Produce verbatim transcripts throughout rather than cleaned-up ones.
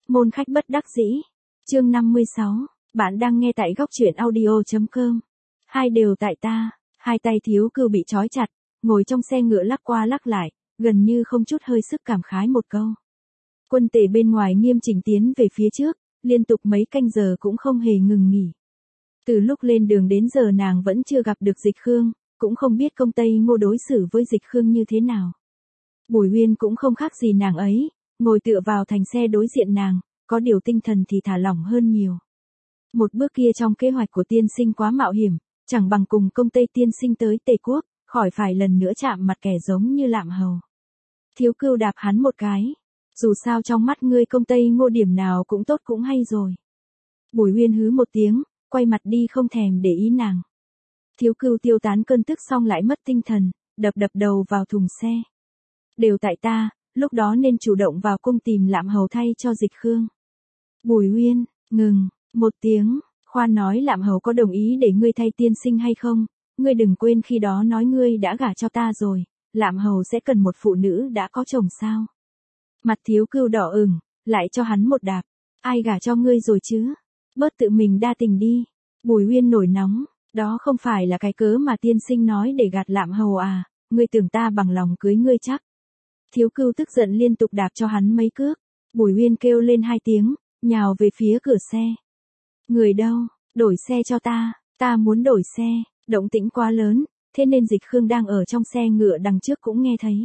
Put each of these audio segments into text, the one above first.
Môn khách bất đắc dĩ. Chương năm mươi sáu. Bạn đang nghe tại góc truyện audio chấm com. Hai đều tại ta. Hai tay Thiếu Cưu bị trói chặt, ngồi trong xe ngựa lắc qua lắc lại, gần như không chút hơi sức cảm khái một câu. Quân tể bên ngoài nghiêm chỉnh tiến về phía trước, liên tục mấy canh giờ cũng không hề ngừng nghỉ. Từ lúc lên đường đến giờ nàng vẫn chưa gặp được Dịch Khương, cũng không biết công Tây Ngô đối xử với Dịch Khương như thế nào. Bùi Uyên cũng không khác gì nàng ấy, ngồi tựa vào thành xe đối diện nàng, có điều tinh thần thì thả lỏng hơn nhiều. Một bước kia trong kế hoạch của tiên sinh quá mạo hiểm, chẳng bằng cùng công Tây tiên sinh tới Tề Quốc, khỏi phải lần nữa chạm mặt kẻ giống như Lạm Hầu. Thiếu Cưu đạp hắn một cái. Dù sao trong mắt ngươi công Tây Ngô điểm nào cũng tốt cũng hay rồi. Bùi Uyên hứ một tiếng, quay mặt đi không thèm để ý nàng. Thiếu Cưu tiêu tán cơn tức xong lại mất tinh thần, đập đập đầu vào thùng xe. Đều tại ta, lúc đó nên chủ động vào cung tìm Lạm Hầu thay cho Dịch Khương. Bùi Uyên, ngừng, một tiếng, khoan nói Lạm Hầu có đồng ý để ngươi thay tiên sinh hay không, ngươi đừng quên khi đó nói ngươi đã gả cho ta rồi, Lạm Hầu sẽ cần một phụ nữ đã có chồng sao. Mặt Thiếu Cưu đỏ ửng, lại cho hắn một đạp, ai gả cho ngươi rồi chứ, bớt tự mình đa tình đi. Bùi Uyên nổi nóng, đó không phải là cái cớ mà tiên sinh nói để gạt Lạm Hầu à, ngươi tưởng ta bằng lòng cưới ngươi chắc. Thiếu Cưu tức giận liên tục đạp cho hắn mấy cước. Bùi Uyên kêu lên hai tiếng, nhào về phía cửa xe. Người đâu, đổi xe cho ta, ta muốn đổi xe. Động tĩnh quá lớn, thế nên Dịch Khương đang ở trong xe ngựa đằng trước cũng nghe thấy.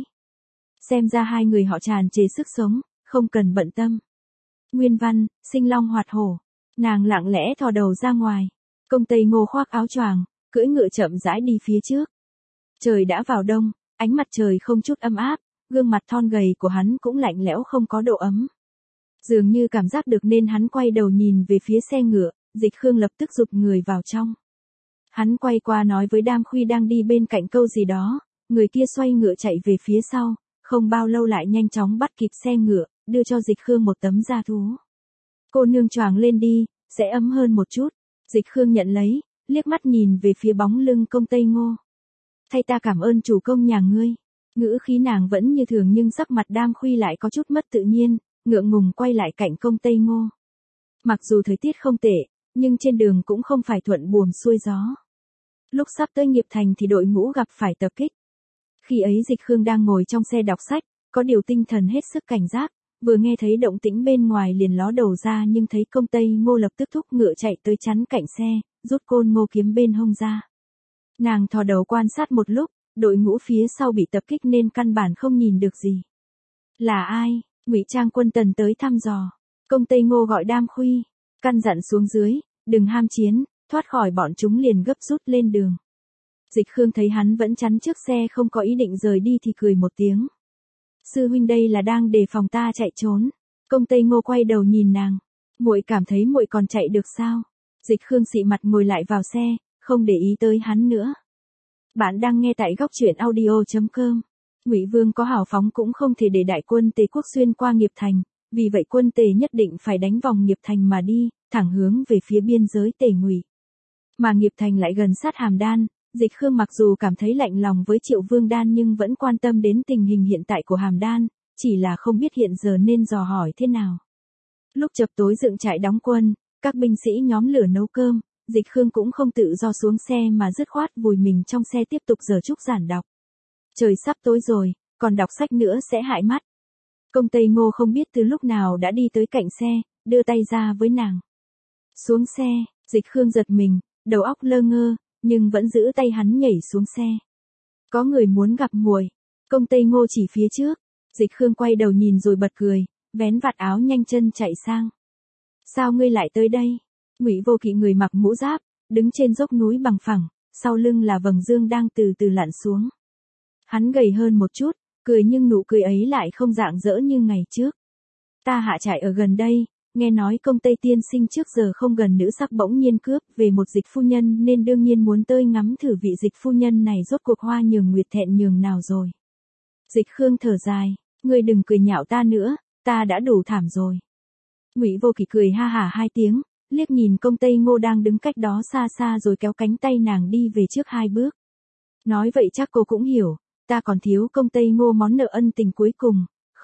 Xem ra hai người họ tràn trề sức sống, không cần bận tâm. Nguyên văn, sinh long hoạt hổ. Nàng lặng lẽ thò đầu ra ngoài. Công Tây Ngô khoác áo choàng, cưỡi ngựa chậm rãi đi phía trước. Trời đã vào đông, ánh mặt trời không chút ấm áp, gương mặt thon gầy của hắn cũng lạnh lẽo không có độ ấm. Dường như cảm giác được nên hắn quay đầu nhìn về phía xe ngựa, Dịch Khương lập tức giục người vào trong. Hắn quay qua nói với Đam Khuy đang đi bên cạnh câu gì đó, người kia xoay ngựa chạy về phía sau, không bao lâu lại nhanh chóng bắt kịp xe ngựa, đưa cho Dịch Khương một tấm da thú. Cô nương choàng lên đi, sẽ ấm hơn một chút. Dịch Khương nhận lấy, liếc mắt nhìn về phía bóng lưng công Tây Ngô. Thay ta cảm ơn chủ công nhà ngươi. Ngữ khí nàng vẫn như thường nhưng sắc mặt Đam Khuy lại có chút mất tự nhiên, ngượng ngùng quay lại cạnh công Tây Ngô. Mặc dù thời tiết không tệ, nhưng trên đường cũng không phải thuận buồm xuôi gió. Lúc sắp tới Nghiệp Thành thì đội ngũ gặp phải tập kích. Khi ấy Dịch Khương đang ngồi trong xe đọc sách, có điều tinh thần hết sức cảnh giác, vừa nghe thấy động tĩnh bên ngoài liền ló đầu ra nhưng thấy công Tây Ngô lập tức thúc ngựa chạy tới chắn cạnh xe, rút côn ngô kiếm bên hông ra. Nàng thò đầu quan sát một lúc, đội ngũ phía sau bị tập kích nên căn bản không nhìn được gì. Là ai? Ngụy Trang Quân Tần tới thăm dò. Công Tây Ngô gọi Đam Khuy, căn dặn xuống dưới, đừng ham chiến, thoát khỏi bọn chúng liền gấp rút lên đường. Dịch Khương thấy hắn vẫn chắn trước xe không có ý định rời đi thì cười một tiếng. Sư huynh đây là đang đề phòng ta chạy trốn. Công Tây Ngô quay đầu nhìn nàng. Muội cảm thấy muội còn chạy được sao? Dịch Khương xị mặt ngồi lại vào xe, không để ý tới hắn nữa. Bạn đang nghe tại góc truyện audio chấm com. Ngụy Vương có hào phóng cũng không thể để đại quân Tề Quốc xuyên qua Nghiệp Thành, vì vậy quân Tề nhất định phải đánh vòng Nghiệp Thành mà đi, thẳng hướng về phía biên giới Tề Ngụy. Mà Nghiệp Thành lại gần sát Hàm Đan, Dịch Khương mặc dù cảm thấy lạnh lòng với Triệu Vương Đan nhưng vẫn quan tâm đến tình hình hiện tại của Hàm Đan, chỉ là không biết hiện giờ nên dò hỏi thế nào. Lúc chập tối dựng trại đóng quân, các binh sĩ nhóm lửa nấu cơm, Dịch Khương cũng không tự do xuống xe mà dứt khoát vùi mình trong xe tiếp tục giờ trúc giản đọc. Trời sắp tối rồi, còn đọc sách nữa sẽ hại mắt. Công Tây Ngô không biết từ lúc nào đã đi tới cạnh xe, đưa tay ra với nàng. Xuống xe, Dịch Khương giật mình, đầu óc lơ ngơ, nhưng vẫn giữ tay hắn nhảy xuống xe. Có người muốn gặp muội. Công Tây Ngô chỉ phía trước. Dịch Khương quay đầu nhìn rồi bật cười, vén vạt áo nhanh chân chạy sang. Sao ngươi lại tới đây? Ngụy Vô Kỵ người mặc mũ giáp, đứng trên dốc núi bằng phẳng, sau lưng là vầng dương đang từ từ lặn xuống. Hắn gầy hơn một chút, cười nhưng nụ cười ấy lại không rạng rỡ như ngày trước. Ta hạ trại ở gần đây, nghe nói công Tây tiên sinh trước giờ không gần nữ sắc bỗng nhiên cướp về một dịch phu nhân nên đương nhiên muốn tới ngắm thử vị dịch phu nhân này rốt cuộc hoa nhường nguyệt thẹn nhường nào rồi. Dịch Khương thở dài, ngươi đừng cười nhạo ta nữa, ta đã đủ thảm rồi. Ngụy Vô Kỵ cười ha hả hai tiếng, liếc nhìn công Tây Ngô đang đứng cách đó xa xa rồi kéo cánh tay nàng đi về trước hai bước. Nói vậy chắc cô cũng hiểu, ta còn thiếu công Tây Ngô món nợ ân tình cuối cùng,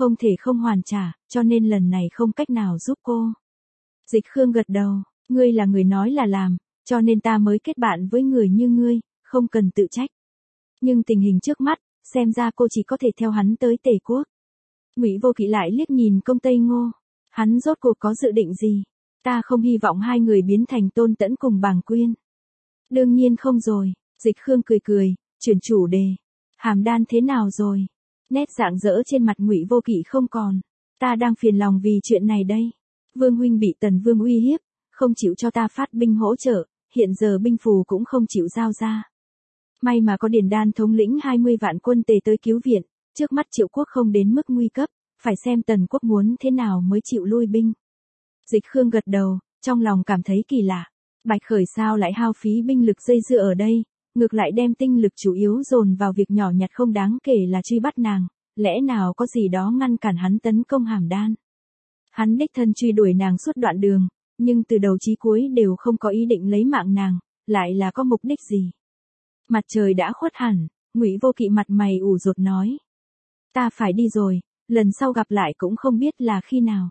Không thể không hoàn trả, cho nên lần này không cách nào giúp cô. Dịch Khương gật đầu, ngươi là người nói là làm, cho nên ta mới kết bạn với người như ngươi, không cần tự trách. Nhưng tình hình trước mắt, xem ra cô chỉ có thể theo hắn tới Tề Quốc. Ngụy Vô Kỵ lại liếc nhìn Công Tây Ngô, hắn rốt cuộc có dự định gì? Ta không hy vọng hai người biến thành Tôn Tẫn cùng Bàng Quyên. Đương nhiên không rồi, Dịch Khương cười cười, chuyển chủ đề. Hàm Đan thế nào rồi? Nét rạng rỡ trên mặt Ngụy Vô Kỵ không còn. Ta đang phiền lòng vì chuyện này đây. Vương huynh bị Tần Vương uy hiếp, không chịu cho ta phát binh hỗ trợ, hiện giờ binh phù cũng không chịu giao ra. May mà có Điền Đan thống lĩnh hai mươi vạn quân Tề tới cứu viện, trước mắt Triệu Quốc không đến mức nguy cấp, phải xem Tần Quốc muốn thế nào mới chịu lui binh. Dịch Khương gật đầu, trong lòng cảm thấy kỳ lạ. Bạch Khởi sao lại hao phí binh lực dây dưa ở đây, ngược lại đem tinh lực chủ yếu dồn vào việc nhỏ nhặt không đáng kể là truy bắt nàng, lẽ nào có gì đó ngăn cản hắn tấn công Hàm Đan. Hắn đích thân truy đuổi nàng suốt đoạn đường, nhưng từ đầu chí cuối đều không có ý định lấy mạng nàng, lại là có mục đích gì. Mặt trời đã khuất hẳn, Ngụy Vô Kỵ mặt mày ủ rột nói. Ta phải đi rồi, lần sau gặp lại cũng không biết là khi nào.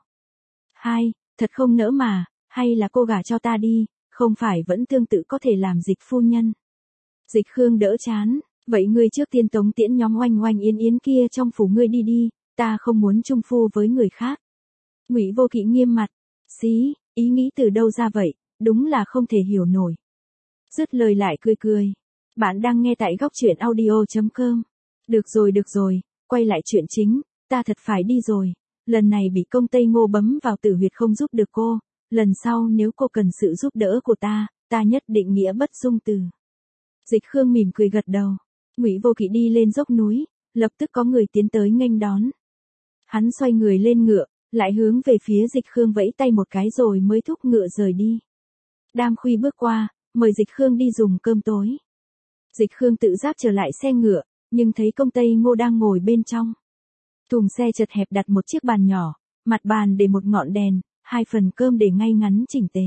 Hai, thật không nỡ mà, hay là cô gả cho ta đi, không phải vẫn tương tự có thể làm Dịch phu nhân. Dịch Khương đỡ chán, vậy ngươi trước tiên tống tiễn nhóm Oanh Oanh Yến Yến kia trong phủ ngươi đi đi, ta không muốn chung phu với người khác. Ngụy Vô Kỵ nghiêm mặt, xí, ý nghĩ từ đâu ra vậy, đúng là không thể hiểu nổi. Dứt lời lại cười cười. Bạn đang nghe tại góc truyện audio chấm com. Được rồi được rồi, quay lại chuyện chính, ta thật phải đi rồi. Lần này bị Công Tây Ngô bấm vào tử huyệt không giúp được cô, lần sau nếu cô cần sự giúp đỡ của ta, ta nhất định nghĩa bất dung từ. Dịch Khương mỉm cười gật đầu. Ngụy Vô Kỵ đi lên dốc núi, lập tức có người tiến tới nghênh đón. Hắn xoay người lên ngựa, lại hướng về phía Dịch Khương vẫy tay một cái rồi mới thúc ngựa rời đi. Đam Khuy bước qua, mời Dịch Khương đi dùng cơm tối. Dịch Khương tự giác trở lại xe ngựa, nhưng thấy Công Tây Ngô đang ngồi bên trong. Thùng xe chật hẹp đặt một chiếc bàn nhỏ, mặt bàn để một ngọn đèn, hai phần cơm để ngay ngắn chỉnh tề.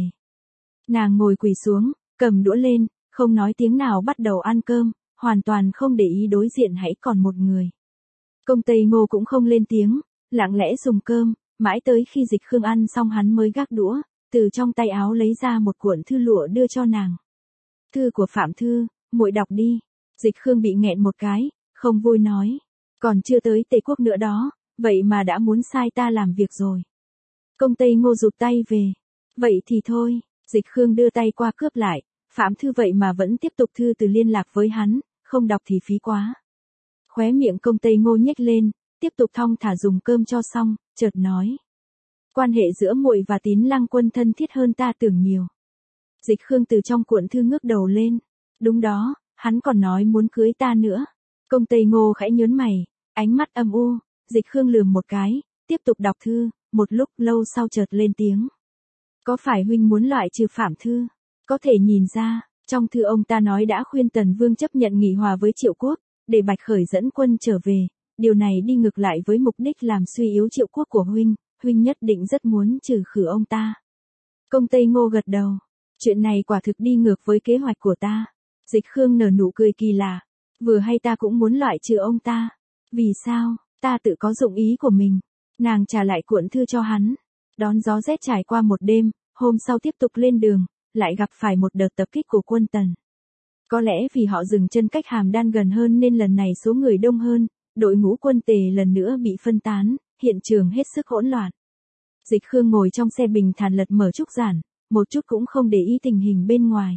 Nàng ngồi quỳ xuống, cầm đũa lên, không nói tiếng nào bắt đầu ăn cơm, hoàn toàn không để ý đối diện hãy còn một người. Công Tây Ngô cũng không lên tiếng, lặng lẽ dùng cơm, mãi tới khi Dịch Khương ăn xong hắn mới gác đũa, từ trong tay áo lấy ra một cuộn thư lụa đưa cho nàng. Thư của Phạm Thư, muội đọc đi. Dịch Khương bị nghẹn một cái, không vui nói. Còn chưa tới Tề Quốc nữa đó, vậy mà đã muốn sai ta làm việc rồi. Công Tây Ngô rụt tay về. Vậy thì thôi, Dịch Khương đưa tay qua cướp lại, Phạm Thư vậy mà vẫn tiếp tục thư từ liên lạc với hắn, không đọc thì phí quá. Khóe miệng Công Tây Ngô nhếch lên, tiếp tục thong thả dùng cơm cho xong, chợt nói. Quan hệ giữa muội và Tín Lăng Quân thân thiết hơn ta tưởng nhiều. Dịch Khương từ trong cuộn thư ngước đầu lên. Đúng đó, hắn còn nói muốn cưới ta nữa. Công Tây Ngô khẽ nhớn mày, ánh mắt âm u, Dịch Khương lườm một cái, tiếp tục đọc thư, một lúc lâu sau chợt lên tiếng. Có phải huynh muốn loại trừ Phạm Thư? Có thể nhìn ra, trong thư ông ta nói đã khuyên Tần Vương chấp nhận nghị hòa với Triệu Quốc, để Bạch Khởi dẫn quân trở về, điều này đi ngược lại với mục đích làm suy yếu Triệu Quốc của huynh, huynh nhất định rất muốn trừ khử ông ta. Công Tây Ngô gật đầu, chuyện này quả thực đi ngược với kế hoạch của ta. Dịch Khương nở nụ cười kỳ lạ, vừa hay ta cũng muốn loại trừ ông ta. Vì sao, ta tự có dụng ý của mình. Nàng trả lại cuộn thư cho hắn. Đón gió rét trải qua một đêm, hôm sau tiếp tục lên đường, lại gặp phải một đợt tập kích của quân Tần. Có lẽ vì họ dừng chân cách Hàm Đan gần hơn nên lần này số người đông hơn, đội ngũ quân Tề lần nữa bị phân tán, hiện trường hết sức hỗn loạn. Dịch Khương ngồi trong xe bình thản lật mở trúc giản, một chút cũng không để ý tình hình bên ngoài.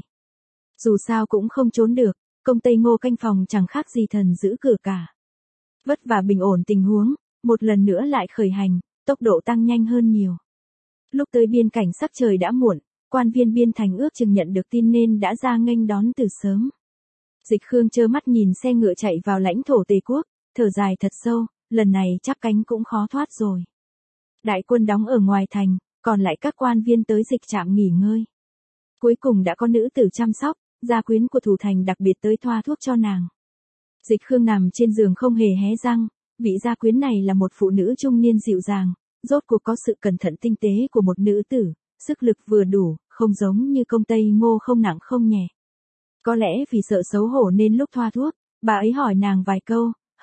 Dù sao cũng không trốn được, Công Tây Ngô canh phòng chẳng khác gì thần giữ cửa cả. Vất vả bình ổn tình huống, một lần nữa lại khởi hành, tốc độ tăng nhanh hơn nhiều. Lúc tới biên cảnh sắc trời đã muộn, quan viên biên thành ước chừng nhận được tin nên đã ra nghênh đón từ sớm. Dịch Khương trơ mắt nhìn xe ngựa chạy vào lãnh thổ Tề Quốc, thở dài thật sâu, lần này chắp cánh cũng khó thoát rồi. Đại quân đóng ở ngoài thành, còn lại các quan viên tới dịch trạm nghỉ ngơi. Cuối cùng đã có nữ tử chăm sóc, gia quyến của thủ thành đặc biệt tới thoa thuốc cho nàng. Dịch Khương nằm trên giường không hề hé răng, vị gia quyến này là một phụ nữ trung niên dịu dàng, rốt cuộc có sự cẩn thận tinh tế của một nữ tử, sức lực vừa đủ, không giống như Công Tây Ngô không nặng không nhẹ. Có lẽ vì sợ xấu hổ nên lúc thoa thuốc, bà ấy hỏi nàng vài câu,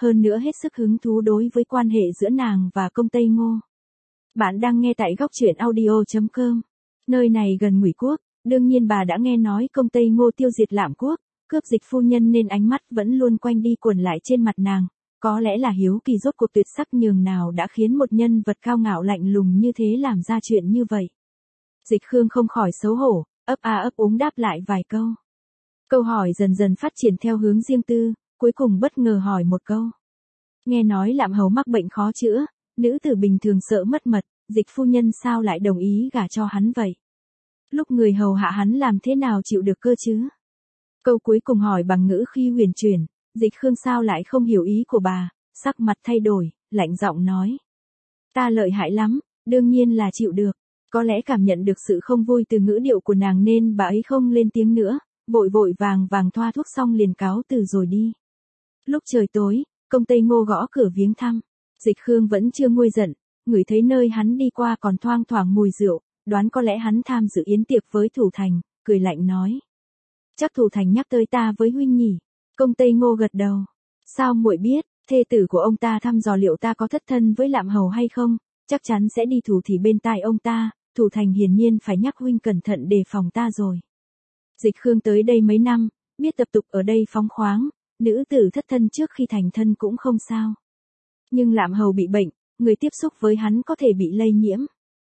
hơn nữa hết sức hứng thú đối với quan hệ giữa nàng và công Tây Ngô. Bạn đang nghe tại góc truyện audio chấm com. Nơi này gần Ngụy Quốc, đương nhiên bà đã nghe nói công Tây Ngô tiêu diệt Lạm Quốc, cướp Dịch phu nhân nên ánh mắt vẫn luôn quanh đi quẩn lại trên mặt nàng, có lẽ là hiếu kỳ rốt cuộc tuyệt sắc nhường nào đã khiến một nhân vật cao ngạo lạnh lùng như thế làm ra chuyện như vậy. Dịch Khương không khỏi xấu hổ, ấp a ấp úng đáp lại vài câu. Câu hỏi dần dần phát triển theo hướng riêng tư, cuối cùng bất ngờ hỏi một câu. Nghe nói Lạm hầu mắc bệnh khó chữa, nữ tử bình thường sợ mất mật, Dịch phu nhân sao lại đồng ý gả cho hắn vậy? Lúc người hầu hạ hắn làm thế nào chịu được cơ chứ? Câu cuối cùng hỏi bằng ngữ khi huyền chuyển, Dịch Khương sao lại không hiểu ý của bà, sắc mặt thay đổi, lạnh giọng nói. Ta lợi hại lắm, đương nhiên là chịu được. Có lẽ cảm nhận được sự không vui từ ngữ điệu của nàng nên bà ấy không lên tiếng nữa, vội vội vàng vàng thoa thuốc xong liền cáo từ rồi đi. Lúc trời tối, công Tây Ngô gõ cửa viếng thăm. Dịch Khương vẫn chưa nguôi giận, ngửi thấy nơi hắn đi qua còn thoang thoảng mùi rượu, đoán có lẽ hắn tham dự yến tiệc với Thủ Thành, cười lạnh nói. Chắc Thủ Thành nhắc tới ta với huynh nhỉ? Công Tây Ngô gật đầu. Sao muội biết, thê tử của ông ta thăm dò liệu ta có thất thân với Lạm hầu hay không, chắc chắn sẽ đi thủ thì bên tai ông ta, Thủ Thành hiển nhiên phải nhắc huynh cẩn thận đề phòng ta rồi. Dịch Khương tới đây mấy năm, biết tập tục ở đây phóng khoáng, nữ tử thất thân trước khi thành thân cũng không sao. Nhưng Lạm hầu bị bệnh, người tiếp xúc với hắn có thể bị lây nhiễm.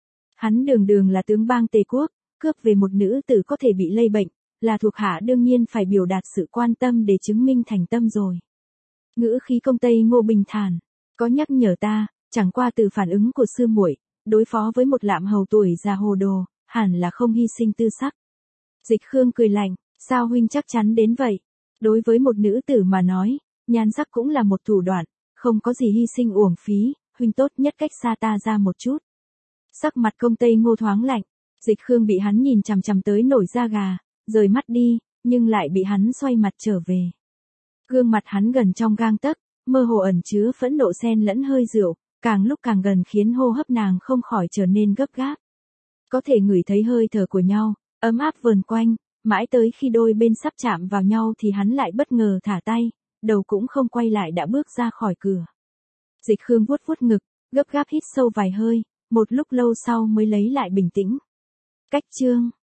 Hắn đường đường là tướng bang Tề Quốc, cướp về một nữ tử có thể bị lây bệnh, là thuộc hạ đương nhiên phải biểu đạt sự quan tâm để chứng minh thành tâm rồi. Ngữ khí công Tây Ngô bình thản, có nhắc nhở ta, chẳng qua từ phản ứng của sư muội, đối phó với một Lạm hầu tuổi già hồ đồ, hẳn là không hy sinh tư sắc. Dịch Khương cười lạnh, sao huynh chắc chắn đến vậy? Đối với một nữ tử mà nói, nhan sắc cũng là một thủ đoạn, không có gì hy sinh uổng phí, huynh tốt nhất cách xa ta ra một chút. Sắc mặt công Tây Ngô thoáng lạnh, Dịch Khương bị hắn nhìn chằm chằm tới nổi da gà, rời mắt đi, nhưng lại bị hắn xoay mặt trở về. Gương mặt hắn gần trong gang tấc, mơ hồ ẩn chứa phẫn nộ xen lẫn hơi rượu, càng lúc càng gần khiến hô hấp nàng không khỏi trở nên gấp gáp. Có thể ngửi thấy hơi thở của nhau, ấm áp vờn quanh, mãi tới khi đôi bên sắp chạm vào nhau thì hắn lại bất ngờ thả tay, đầu cũng không quay lại đã bước ra khỏi cửa. Dịch Khương vuốt vuốt ngực, gấp gáp hít sâu vài hơi, một lúc lâu sau mới lấy lại bình tĩnh. Cách chương